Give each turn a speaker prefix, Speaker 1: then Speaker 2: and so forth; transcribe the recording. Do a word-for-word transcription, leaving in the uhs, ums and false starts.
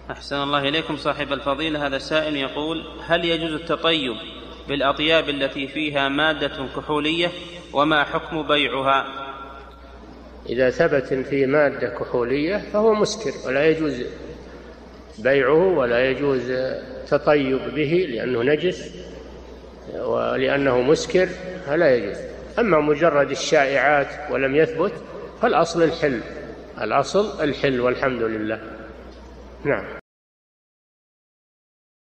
Speaker 1: أحسن الله إليكم صاحب الفضيلة. هذا سائل يقول: هل يجوز التطيب بالأطياب التي فيها مادة كحولية، وما حكم بيعها؟
Speaker 2: إذا ثبت فيه مادة كحولية فهو مسكر ولا يجوز بيعه ولا يجوز تطيب به لأنه نجس ولأنه مسكر فلا يجوز. أما مجرد الشائعات ولم يثبت فالأصل الحل، الأصل الحل والحمد لله. نعم.